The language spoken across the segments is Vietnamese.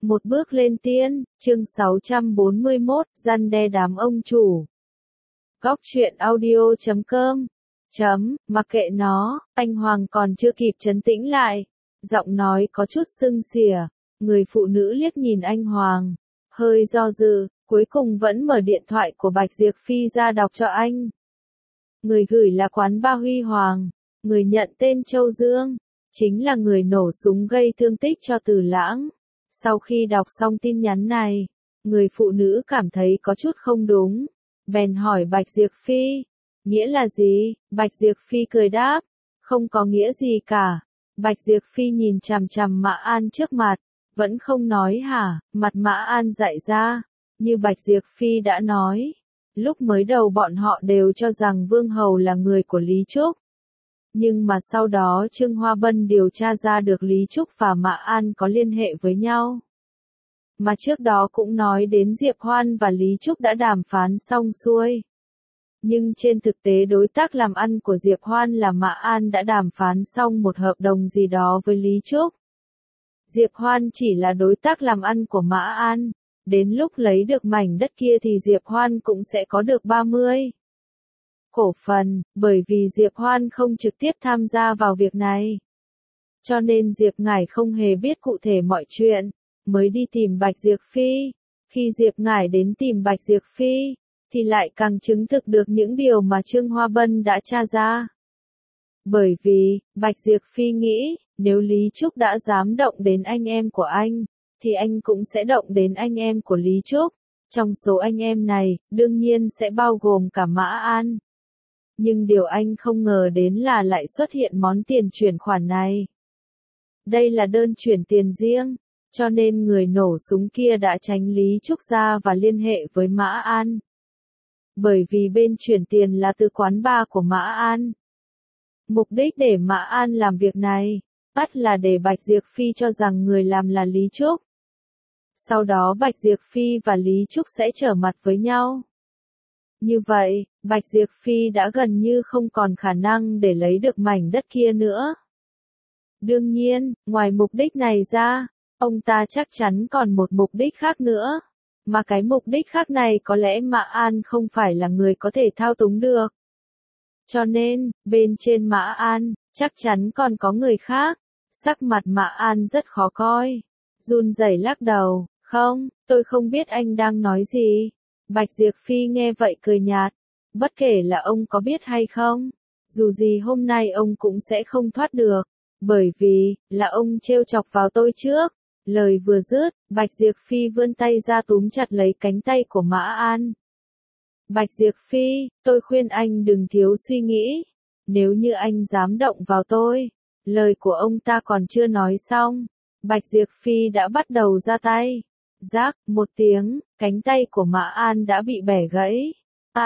Một bước lên tiên, chương 641, răn đe đám ông chủ. Góc truyện audio.com. Mặc kệ nó, anh Hoàng còn chưa kịp trấn tĩnh lại. Giọng nói có chút sưng xỉa, người phụ nữ liếc nhìn anh Hoàng. Hơi do dự, cuối cùng vẫn mở điện thoại của Bạch Diệp Phi ra đọc cho anh. Người gửi là quán ba Huy Hoàng, người nhận tên Châu Dương, chính là người nổ súng gây thương tích cho Từ Lãng. Sau khi đọc xong tin nhắn này, người phụ nữ cảm thấy có chút không đúng, bèn hỏi Bạch Diệp Phi, nghĩa là gì? Bạch Diệp Phi cười đáp, không có nghĩa gì cả. Bạch Diệp Phi nhìn chằm chằm Mã An trước mặt, vẫn không nói hả? Mặt Mã An dại ra, như Bạch Diệp Phi đã nói, lúc mới đầu bọn họ đều cho rằng Vương Hầu là người của Lý Trúc. Nhưng mà sau đó Trương Hoa Bân điều tra ra được Lý Trúc và Mã An có liên hệ với nhau. Mà trước đó cũng nói đến Diệp Hoan và Lý Trúc đã đàm phán xong xuôi. Nhưng trên thực tế đối tác làm ăn của Diệp Hoan là Mã An đã đàm phán xong một hợp đồng gì đó với Lý Trúc. Diệp Hoan chỉ là đối tác làm ăn của Mã An, đến lúc lấy được mảnh đất kia thì Diệp Hoan cũng sẽ có được 30 cổ phần, bởi vì Diệp Hoan không trực tiếp tham gia vào việc này. Cho nên Diệp Ngải không hề biết cụ thể mọi chuyện, mới đi tìm Bạch Diệp Phi. Khi Diệp Ngải đến tìm Bạch Diệp Phi, thì lại càng chứng thực được những điều mà Trương Hoa Bân đã tra ra. Bởi vì, Bạch Diệp Phi nghĩ, nếu Lý Trúc đã dám động đến anh em của anh, thì anh cũng sẽ động đến anh em của Lý Trúc. Trong số anh em này, đương nhiên sẽ bao gồm cả Mã An. Nhưng điều anh không ngờ đến là lại xuất hiện món tiền chuyển khoản này. Đây là đơn chuyển tiền riêng, cho nên người nổ súng kia đã tránh Lý Trúc ra và liên hệ với Mã An. Bởi vì bên chuyển tiền là từ quán bar của Mã An. Mục đích để Mã An làm việc này, bắt là để Bạch Diệp Phi cho rằng người làm là Lý Trúc. Sau đó Bạch Diệp Phi và Lý Trúc sẽ trở mặt với nhau. Như vậy, Bạch Diệp Phi đã gần như không còn khả năng để lấy được mảnh đất kia nữa. Đương nhiên, ngoài mục đích này ra, ông ta chắc chắn còn một mục đích khác nữa. Mà cái mục đích khác này có lẽ Mã An không phải là người có thể thao túng được. Cho nên, bên trên Mã An, chắc chắn còn có người khác. Sắc mặt Mã An rất khó coi. Run rẩy lắc đầu, không, tôi không biết anh đang nói gì. Bạch Diệp Phi nghe vậy cười nhạt. Bất kể là ông có biết hay không, dù gì hôm nay ông cũng sẽ không thoát được. Bởi vì, là ông trêu chọc vào tôi trước. Lời vừa dứt, Bạch Diệp Phi vươn tay ra túm chặt lấy cánh tay của Mã An. Bạch Diệp Phi, tôi khuyên anh đừng thiếu suy nghĩ. Nếu như anh dám động vào tôi. Lời của ông ta còn chưa nói xong. Bạch Diệp Phi đã bắt đầu ra tay. Rác, một tiếng, cánh tay của Mã An đã bị bẻ gãy.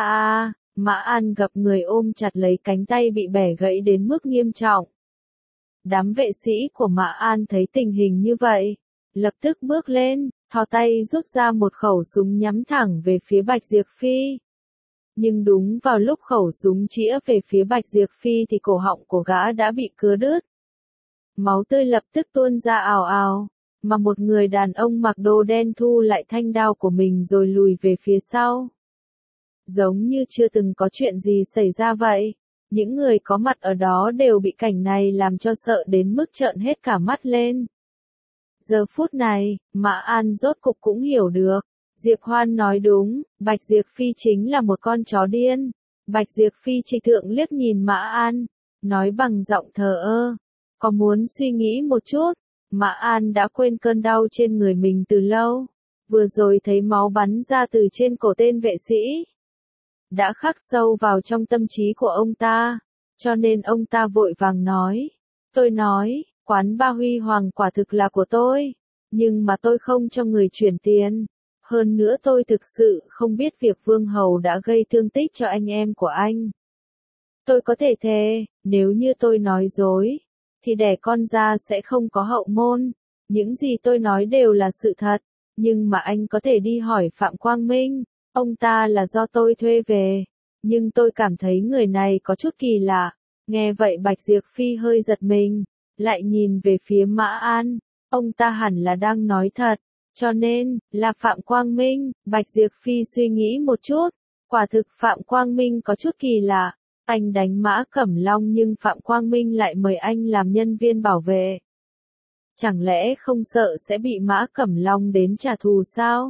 Mã An gập người ôm chặt lấy cánh tay bị bẻ gãy đến mức nghiêm trọng. Đám vệ sĩ của Mã An thấy tình hình như vậy, lập tức bước lên, thò tay rút ra một khẩu súng nhắm thẳng về phía Bạch Diệp Phi. Nhưng đúng vào lúc khẩu súng chĩa về phía Bạch Diệp Phi thì cổ họng của gã đã bị cứa đứt. Máu tươi lập tức tuôn ra ào ào, mà một người đàn ông mặc đồ đen thu lại thanh đao của mình rồi lùi về phía sau. Giống như chưa từng có chuyện gì xảy ra vậy. Những người có mặt ở đó đều bị cảnh này làm cho sợ đến mức trợn hết cả mắt lên. Giờ phút này, Mã An rốt cục cũng hiểu được. Diệp Hoan nói đúng, Bạch Diệp Phi chính là một con chó điên. Bạch Diệp Phi trịch thượng liếc nhìn Mã An, nói bằng giọng thờ ơ. Có muốn suy nghĩ một chút, Mã An đã quên cơn đau trên người mình từ lâu. Vừa rồi thấy máu bắn ra từ trên cổ tên vệ sĩ. Đã khắc sâu vào trong tâm trí của ông ta, cho nên ông ta vội vàng nói. Tôi nói, quán ba Huy Hoàng quả thực là của tôi, nhưng mà tôi không cho người chuyển tiền. Hơn nữa tôi thực sự không biết việc Vương Hầu đã gây thương tích cho anh em của anh. Tôi có thể thề, nếu như tôi nói dối, thì đẻ con ra sẽ không có hậu môn. Những gì tôi nói đều là sự thật, nhưng mà anh có thể đi hỏi Phạm Quang Minh. Ông ta là do tôi thuê về, nhưng tôi cảm thấy người này có chút kỳ lạ. Nghe vậy Bạch Diệp Phi hơi giật mình, lại nhìn về phía Mã An, ông ta hẳn là đang nói thật, Cho nên, là Phạm Quang Minh, Bạch Diệp Phi suy nghĩ một chút. Quả thực Phạm Quang Minh có chút kỳ lạ. Anh đánh Mã Cẩm Long nhưng Phạm Quang Minh lại mời anh làm nhân viên bảo vệ. Chẳng lẽ không sợ sẽ bị Mã Cẩm Long đến trả thù sao?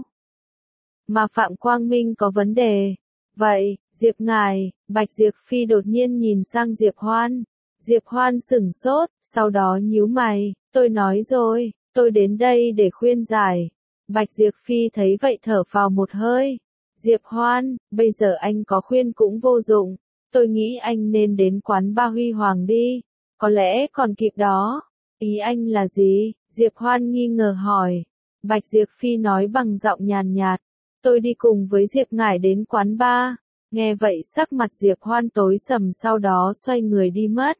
Mà Phạm Quang Minh có vấn đề. Vậy, Diệp ngài, Bạch Diệp Phi đột nhiên nhìn sang Diệp Hoan. Diệp Hoan sửng sốt, sau đó nhíu mày, tôi nói rồi, tôi đến đây để khuyên giải. Bạch Diệp Phi thấy vậy thở phào một hơi. Diệp Hoan, bây giờ anh có khuyên cũng vô dụng. Tôi nghĩ anh nên đến quán ba Huy Hoàng đi. Có lẽ còn kịp đó. Ý anh là gì? Diệp Hoan nghi ngờ hỏi. Bạch Diệp Phi nói bằng giọng nhàn nhạt. Tôi đi cùng với Diệp ngải đến quán ba. Nghe vậy sắc mặt Diệp Hoan tối sầm sau đó xoay người đi mất.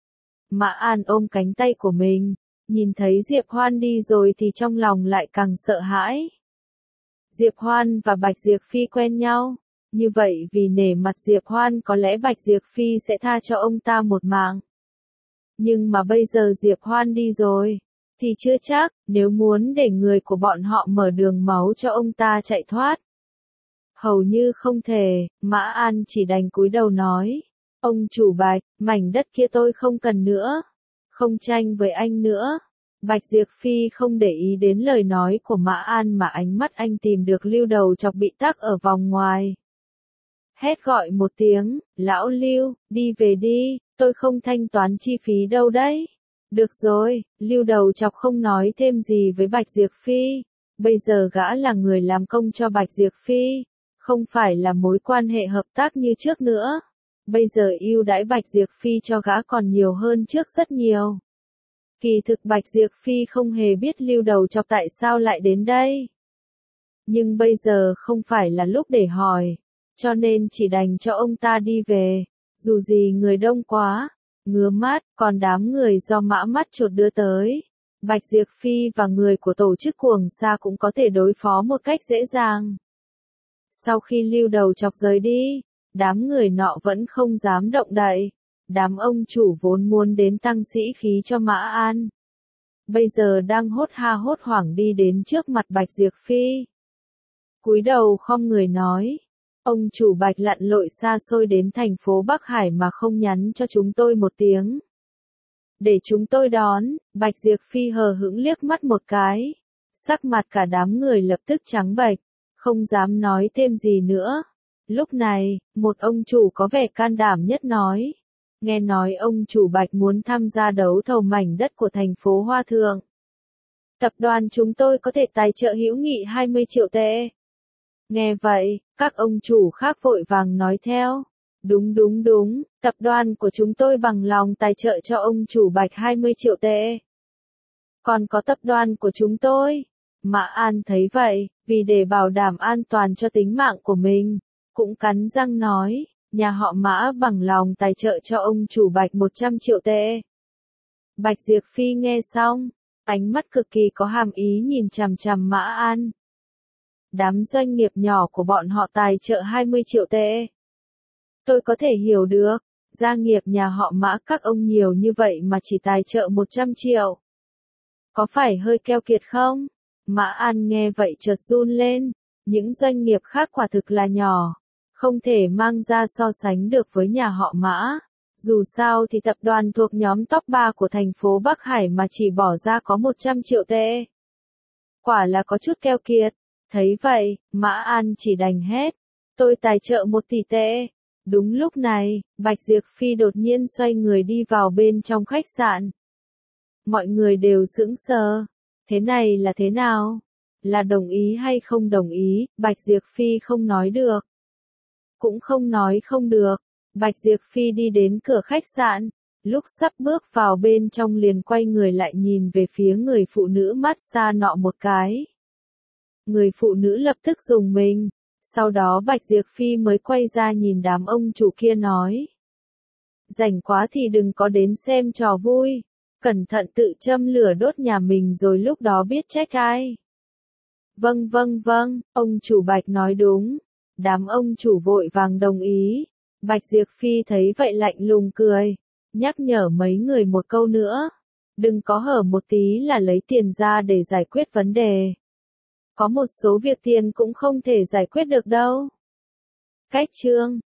Mã An ôm cánh tay của mình. Nhìn thấy Diệp Hoan đi rồi thì trong lòng lại càng sợ hãi. Diệp Hoan và Bạch Diệp Phi quen nhau. Như vậy vì nể mặt Diệp Hoan có lẽ Bạch Diệp Phi sẽ tha cho ông ta một mạng. Nhưng mà bây giờ Diệp Hoan đi rồi, thì chưa chắc, nếu muốn để người của bọn họ mở đường máu cho ông ta chạy thoát. Hầu như không thể, Mã An chỉ đành cúi đầu nói. Ông chủ Bạch, mảnh đất kia tôi không cần nữa. Không tranh với anh nữa. Bạch Diệp Phi không để ý đến lời nói của Mã An mà ánh mắt anh tìm được Lưu Đầu Chọc bị tắc ở vòng ngoài. Hét gọi một tiếng, lão Lưu, đi về đi, tôi không thanh toán chi phí đâu đấy. Được rồi, Lưu Đầu Chọc không nói thêm gì với Bạch Diệp Phi. Bây giờ gã là người làm công cho Bạch Diệp Phi, không phải là mối quan hệ hợp tác như trước nữa. Bây giờ ưu đãi Bạch Diệp Phi cho gã còn nhiều hơn trước rất nhiều. Kỳ thực Bạch Diệp Phi không hề biết Lưu Đầu Chọc tại sao lại đến đây. Nhưng bây giờ không phải là lúc để hỏi, cho nên chỉ đành cho ông ta đi về. Dù gì người đông quá, ngứa mắt, còn đám người do Mã Mắt Chột đưa tới. Bạch Diệp Phi và người của tổ chức Cuồng Sa cũng có thể đối phó một cách dễ dàng. Sau khi Lưu Đầu Chọc rời đi, đám người nọ vẫn không dám động đậy. Đám ông chủ vốn muốn đến tăng sĩ khí cho Mã An. Bây giờ đang hốt ha hốt hoảng đi đến trước mặt Bạch Diệp Phi. Cúi đầu khom người nói. Ông chủ Bạch lặn lội xa xôi đến thành phố Bắc Hải mà không nhắn cho chúng tôi một tiếng. Để chúng tôi đón, Bạch Diệp Phi hờ hững liếc mắt một cái. Sắc mặt cả đám người lập tức trắng bệch, không dám nói thêm gì nữa. Lúc này, một ông chủ có vẻ can đảm nhất nói. Nghe nói ông chủ Bạch muốn tham gia đấu thầu mảnh đất của thành phố Hoa Thượng. Tập đoàn chúng tôi có thể tài trợ hữu nghị 20 triệu tệ. Nghe vậy, các ông chủ khác vội vàng nói theo. Đúng, tập đoàn của chúng tôi bằng lòng tài trợ cho ông chủ Bạch 20 triệu tệ. Còn có tập đoàn của chúng tôi. Mã An thấy vậy, vì để bảo đảm an toàn cho tính mạng của mình, cũng cắn răng nói. Nhà họ Mã bằng lòng tài trợ cho ông chủ Bạch 100 triệu tệ. Bạch Diệp Phi nghe xong, ánh mắt cực kỳ có hàm ý nhìn chằm chằm Mã An. Đám doanh nghiệp nhỏ của bọn họ tài trợ 20 triệu tệ. Tôi có thể hiểu được, gia nghiệp nhà họ Mã các ông nhiều như vậy mà chỉ tài trợ 100 triệu. Có phải hơi keo kiệt không? Mã An nghe vậy chợt run lên, những doanh nghiệp khác quả thực là nhỏ. Không thể mang ra so sánh được với nhà họ Mã. Dù sao thì tập đoàn thuộc nhóm top 3 của thành phố Bắc Hải mà chỉ bỏ ra có 100 triệu tệ. Quả là có chút keo kiệt. Thấy vậy, Mã An chỉ đành hét. Tôi tài trợ 1 tỷ tệ. Đúng lúc này, Bạch Diệp Phi đột nhiên xoay người đi vào bên trong khách sạn. Mọi người đều sững sờ. Thế này là thế nào? Là đồng ý hay không đồng ý? Bạch Diệp Phi không nói được. Cũng không nói không được. Bạch Diệp Phi đi đến cửa khách sạn, lúc sắp bước vào bên trong liền quay người lại nhìn về phía người phụ nữ massage nọ một cái. Người phụ nữ lập tức rùng mình, sau đó Bạch Diệp Phi mới quay ra nhìn đám ông chủ kia nói. Rảnh quá thì đừng có đến xem trò vui, cẩn thận tự châm lửa đốt nhà mình rồi lúc đó biết trách ai. Vâng, ông chủ Bạch nói đúng. Đám ông chủ vội vàng đồng ý. Bạch Diệp Phi thấy vậy lạnh lùng cười, nhắc nhở mấy người một câu nữa. Đừng có hở một tí là lấy tiền ra để giải quyết vấn đề. Có một số việc tiền cũng không thể giải quyết được đâu. Cách chương